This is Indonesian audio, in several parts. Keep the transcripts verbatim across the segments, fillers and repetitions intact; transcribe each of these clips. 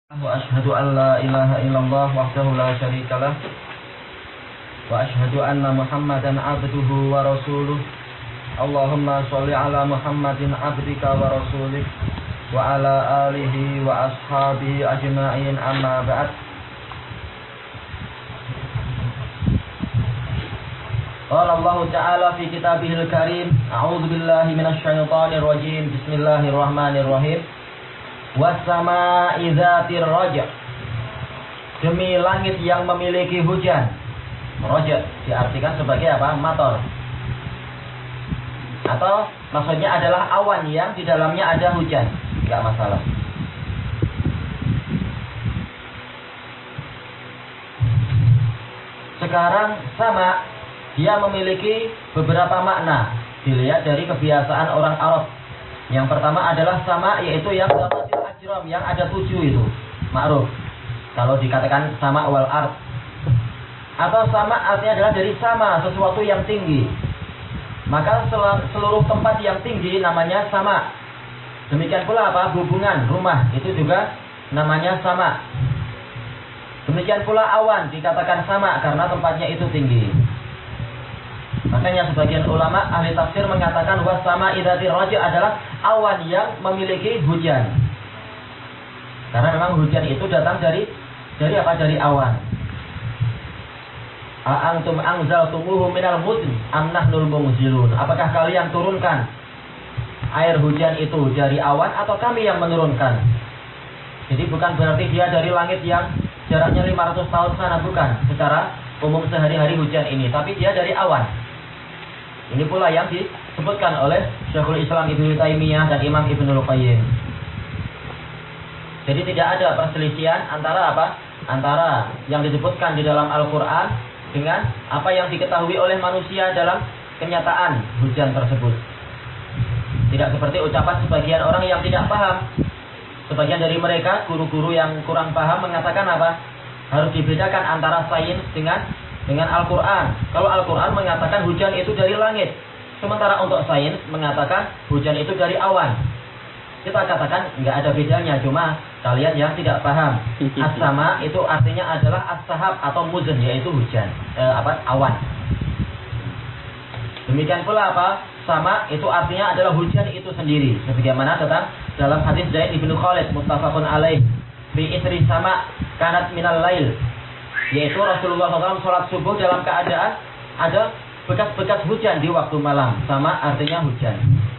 Wa asyhadu an la ilaha illallah wahdahu la syarikalah wa asyhadu anna Muhammadan abduhu wa rasuluh. Allahumma sholli ala Muhammadin abdika wa rasulih wa ala alihi wa ashabihi ajma'in, amma ba'd. Qala Allah ta'ala fi kitabihil karim, a'udzu billahi minasy syaithanir rajim. Bismillahirrahmanirrahim. Was-samaa'i dzatir raja', demi langit yang memiliki hujan. Raja diartikan sebagai apa? Mator. Atau maksudnya adalah awan yang di dalamnya ada hujan. Enggak masalah. Sekarang sama, dia memiliki beberapa makna dilihat dari kebiasaan orang Arab. Yang pertama adalah sama, yaitu yang zamatil ajram, yang ada tujuh itu ma'ruf. Kalau dikatakan sama wal ard, atau sama artinya adalah dari sama, sesuatu yang tinggi. Maka seluruh tempat yang tinggi namanya sama. Demikian pula apa? Hubungan rumah itu juga namanya sama. Demikian pula awan dikatakan sama karena tempatnya itu tinggi. Makanya sebagian ulama ahli tafsir mengatakan was-samaa'i dzatir raja' adalah awan yang memiliki hujan. Karena memang hujan itu datang dari dari apa? Dari awan. A antum anzaltumuhu minal muzni am nahnul munzilun? Apakah kalian turunkan air hujan itu dari awan atau kami yang menurunkan? Jadi bukan berarti dia dari langit yang jaraknya lima ratus tahun sana, bukan. Secara umum sehari-hari hujan ini, tapi dia dari awan. Ini pula yang disebutkan oleh Syekhul Islam Ibnu Taimiyah dan Imam Ibnul Qayyim. Jadi tidak ada perselisihan antara apa? Antara yang disebutkan di dalam Al-Quran dengan apa yang diketahui oleh manusia dalam kenyataan hujan tersebut. Tidak seperti ucapan sebagian orang yang tidak paham. Sebagian dari mereka, guru-guru yang kurang paham, mengatakan apa? Harus dibedakan antara sains dengan dengan Al-Quran. Kalau Al-Quran mengatakan hujan itu dari langit, sementara untuk sains mengatakan hujan itu dari awan. Kita katakan nggak ada bedanya, cuma kalian yang tidak paham. As-sama itu artinya adalah as-sahab atau muzn, yaitu hujan, eh, apa? Awan. Demikian pula apa? Sama itu artinya adalah hujan itu sendiri. Sebagaimana datang dalam hadis Zaid ibnu Khalid muttafaqun alaih, fi isri sama kanat minal lail, yaitu Rasulullah shallallahu alaihi wasallam sholat subuh dalam keadaan ada bekas-bekas hujan di waktu malam. Sama artinya hujan.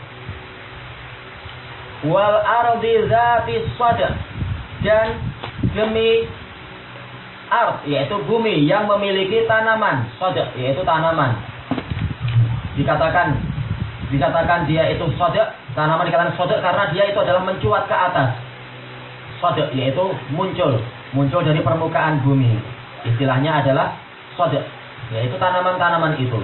Wal ardi dzati sada, dan demi ard, yaitu bumi yang memiliki tanaman. Sada yaitu tanaman. Dikatakan dikatakan dia itu sada, tanaman dikatakan sada karena dia itu adalah mencuat ke atas. Sada yaitu muncul, muncul dari permukaan bumi. Istilahnya adalah sada, yaitu tanaman-tanaman itu.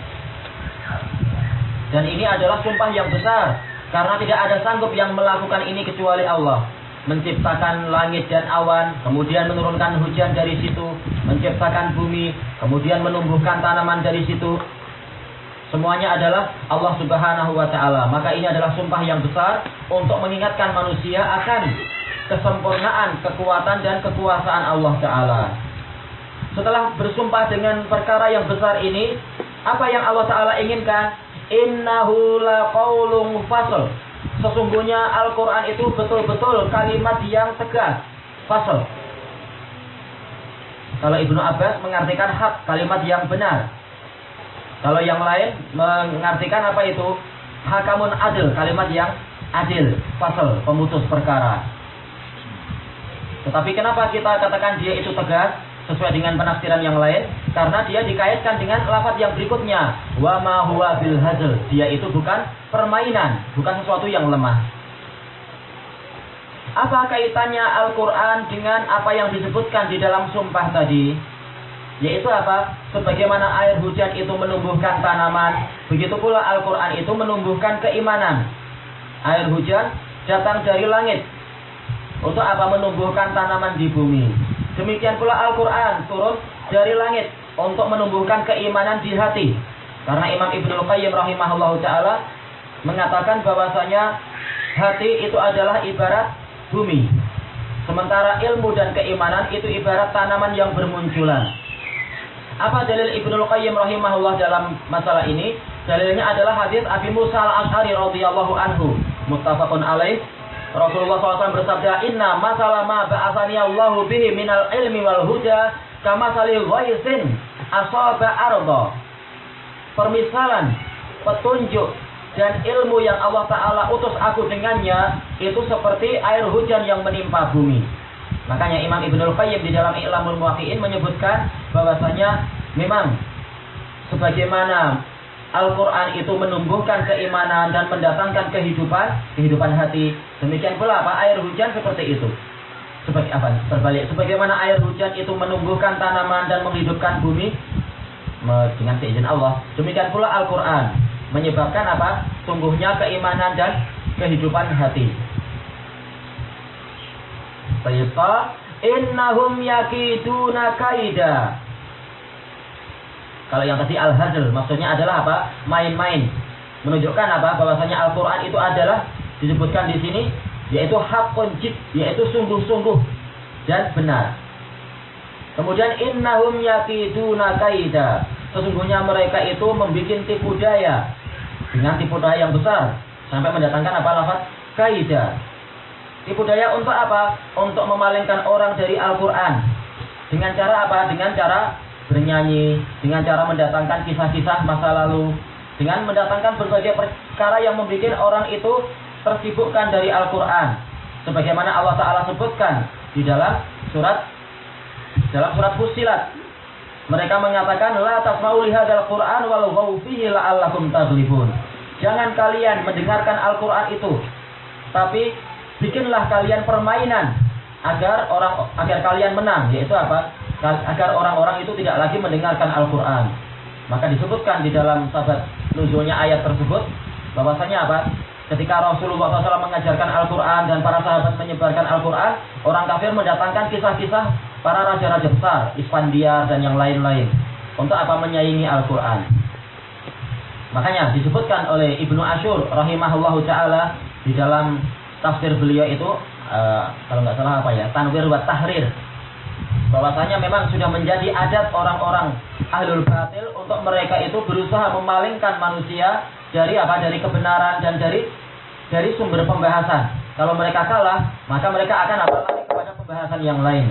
Dan ini adalah sumpah yang besar, karena tidak ada sanggup yang melakukan ini kecuali Allah. Menciptakan langit dan awan, kemudian menurunkan hujan dari situ, menciptakan bumi, kemudian menumbuhkan tanaman dari situ. Semuanya adalah Allah Subhanahu wa ta'ala. Maka ini adalah sumpah yang besar untuk mengingatkan manusia akan kesempurnaan, kekuatan dan kekuasaan Allah Ta'ala. Setelah bersumpah dengan perkara yang besar ini, apa yang Allah Ta'ala inginkan? Innahu laqaulun fasl. Sesungguhnya Al-Quran itu betul-betul kalimat yang tegas. Fasl. Kalau Ibnu Abbas mengartikan hak, kalimat yang benar. Kalau yang lain mengartikan apa itu? Hakamun adil, kalimat yang adil. Fasl, pemutus perkara. Tetapi kenapa kita katakan dia itu tegas? Sesuai dengan penafsiran yang lain, karena dia dikaitkan dengan lafaz yang berikutnya, wa ma huwa bil hazl. Dia itu bukan permainan, bukan sesuatu yang lemah. Apa kaitannya Al-Quran dengan apa yang disebutkan di dalam sumpah tadi? Yaitu apa? Sebagaimana air hujan itu menumbuhkan tanaman, begitu pula Al-Quran itu menumbuhkan keimanan. Air hujan datang dari langit untuk apa? Menumbuhkan tanaman di bumi. Demikian pula Al-Quran turun dari langit untuk menumbuhkan keimanan di hati. Karena Imam Ibnul Qayyim rahimahullahu ta'ala mengatakan bahwasanya hati itu adalah ibarat bumi. Sementara ilmu dan keimanan itu ibarat tanaman yang bermunculan. Apa dalil Ibnul Qayyim rahimahullah dalam masalah ini? Dalilnya adalah hadis Abi Musa al-Asy'ari radhiyallahu anhu, muttafaqun alaih. Rasulullah shallallahu alaihi wasallam bersabda, Inna masala ma ba'athani Allahu bihi minal ilmi wal huda kama salil ghaisin asaba arda. Permisalan, petunjuk dan ilmu yang Allah Ta'ala utus aku dengannya itu seperti air hujan yang menimpa bumi. Makanya Imam Ibnul Qayyim di dalam I'lamul Muwaqqi'in menyebutkan bahwasanya memang sebagaimana Al-Quran itu menumbuhkan keimanan dan mendatangkan kehidupan, kehidupan hati. Demikian pula apa? Air hujan seperti itu. Sebagai apa? Berbalik. Sebagaimana air hujan itu menumbuhkan tanaman dan menghidupkan bumi dengan seizin Allah. Demikian pula Al-Quran menyebabkan apa? Tumbuhnya keimanan dan kehidupan hati. Sayyiqa innahum yakiduna kaida. Kalau yang tadi al-hadl maksudnya adalah apa? Main-main. Menunjukkan apa? Bahwasanya Al-Qur'an itu adalah disebutkan di sini yaitu haqqun jid, yaitu sungguh-sungguh dan benar. Kemudian innahum yakiduna kaida. Sesungguhnya mereka itu membuat tipu daya dengan tipu daya yang besar sampai mendatangkan apa lafaz kaida. Tipu daya untuk apa? Untuk memalingkan orang dari Al-Qur'an. Dengan cara apa? Dengan cara bernyanyi, dengan cara mendatangkan kisah-kisah masa lalu, dengan mendatangkan berbagai perkara yang membuat orang itu tersibukkan dari Al-Qur'an. Sebagaimana Allah Ta'ala sebutkan di dalam surat dalam surat Fussilat. Mereka mengatakan la tasma'u li hadzal Qur'an walghaw fihi la'allakum taghlibun. Jangan kalian mendengarkan Al-Qur'an itu, tapi bikinlah kalian permainan agar orang agar kalian menang, yaitu apa? Agar orang-orang itu tidak lagi mendengarkan Al-Qur'an. Maka disebutkan di dalam sabab nuzulnya ayat tersebut bahwasanya apa? Ketika Rasulullah shallallahu alaihi wasallam mengajarkan Al-Qur'an dan para sahabat menyebarkan Al-Qur'an, orang kafir mendatangkan kisah-kisah para raja-raja besar, Isfandiar dan yang lain-lain untuk apa? Menyaingi Al-Qur'an. Makanya disebutkan oleh Ibnu Asyur rahimahullahu taala di dalam tafsir beliau itu uh, kalau nggak salah apa ya, Tanwir wa Tahrir, bahwasanya memang sudah menjadi adat orang-orang ahlul batil untuk mereka itu berusaha memalingkan manusia dari apa? Dari kebenaran dan dari dari sumber pembahasan. Kalau mereka kalah, maka mereka akan apa? Lari kepada pembahasan yang lain.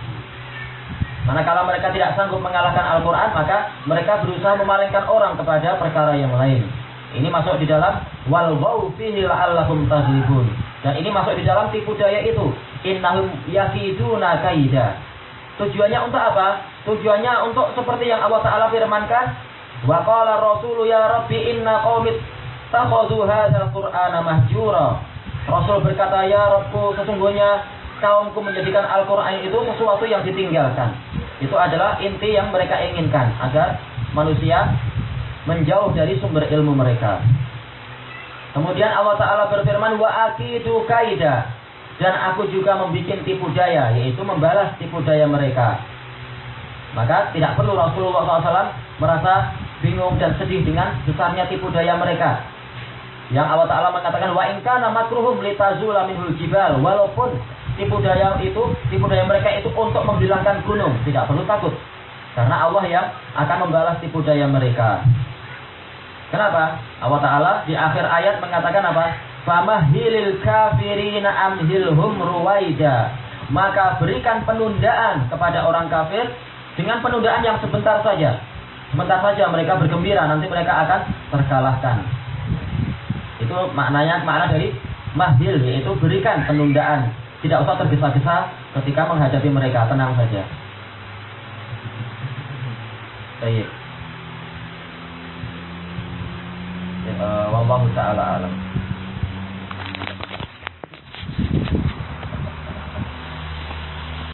Manakala mereka tidak sanggup mengalahkan Al-Qur'an, maka mereka berusaha memalingkan orang kepada perkara yang lain. Ini masuk di dalam wal ghaw fihi la'allakum taghlibun. Dan ini masuk di dalam tipu daya itu. Innahum yakiduna kaida. Tujuannya untuk apa? Tujuannya untuk seperti yang Allah Ta'ala firmankan, wa qala rasulu ya rabbi inna qaumit takhadhu hadzal qur'ana mahjura. Rasul berkata, ya Rabbku, sesungguhnya kaumku menjadikan Al-Qur'an itu sesuatu yang ditinggalkan. Itu adalah inti yang mereka inginkan, agar manusia menjauh dari sumber ilmu mereka. Kemudian Allah Ta'ala berfirman, wa akidu kaida, dan aku juga membuat tipu daya, yaitu membalas tipu daya mereka. Maka tidak perlu Rasulullah shallallahu alaihi wasallam merasa bingung dan sedih dengan besarnya tipu daya mereka. Yang Allah Ta'ala mengatakan, wa in kana makruhum litazula minhul jibal, walaupun tipu daya itu, tipu daya mereka itu untuk menghilangkan gunung, tidak perlu takut, karena Allah yang akan membalas tipu daya mereka. Kenapa? Allah Ta'ala di akhir ayat mengatakan apa? Famahhilil kafirina amhilhum ruwaida. Maka berikan penundaan kepada orang kafir dengan penundaan yang sebentar saja. Sebentar saja mereka bergembira, nanti mereka akan terkalahkan. Itu maknanya, makna dari mahil, yaitu berikan penundaan. Tidak usah tergesa-gesa ketika menghadapi mereka, tenang saja. Baik. Uh, wallahu ta'ala alam.